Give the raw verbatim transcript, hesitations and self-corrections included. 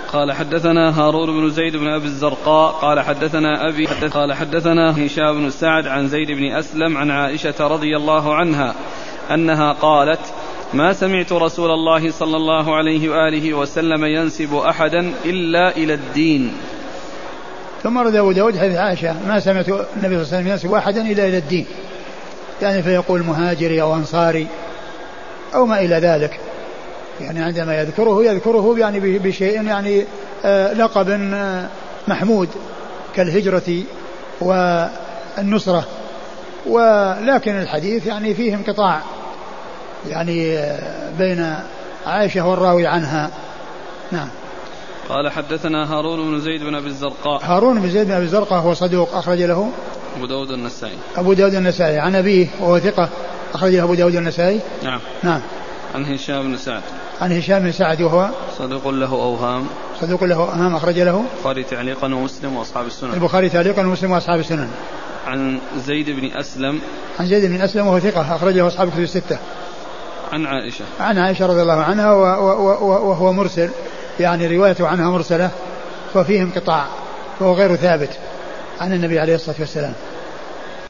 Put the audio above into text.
قال حدثنا هارون بن زيد بن أبي الزرقاء قال حدثنا أبي حدث قال حدثنا هشام بن سعد عن زيد بن أسلم عن عائشة رضي الله عنها أنها قالت ما سمعت رسول الله صلى الله عليه وآله وسلم ينسب أحدا إلا إلى الدين. ثم رد أبو داود حديث عائشة ما سمعت النبي صلى الله عليه وسلم ينسب أحدا إلا إلى الدين، يعني فيقول مهاجري أو أنصاري أو ما إلى ذلك، يعني عندما يذكره يذكره يعني بشيء يعني آه لقب آه محمود كالهجرة والنصرة، ولكن الحديث يعني فيه انقطاع يعني آه بين عائشة والراوي عنها. نعم. قال حدثنا هارون بن زيد بن أبي الزرقاء. هارون بن زيد بن أبي الزرقاء هو صدوق أخرج له أبو داود النسائي. أبو داود النسائي عن أبيه وهو ثقة أخرج له أبو داود النسائي. نعم. نعم. عن هشام بن سعد. عن هشام بن سعد وهو صدوق له أوهام. صدوق له أوهام أخرج له البخاري تعليقا ومسلم وأصحاب السنن. البخاري تعليقا ومسلم وأصحاب السنن. عن زيد بن أسلم. عن زيد بن أسلم وهو ثقة أخرجه أصحاب الكتب الستة. عن عائشة. عن عائشة رضي الله عنها وهو مرسل، يعني روايته عنها مرسلة، ففيه انقطاع وهو غير ثابت عن النبي عليه الصلاة والسلام.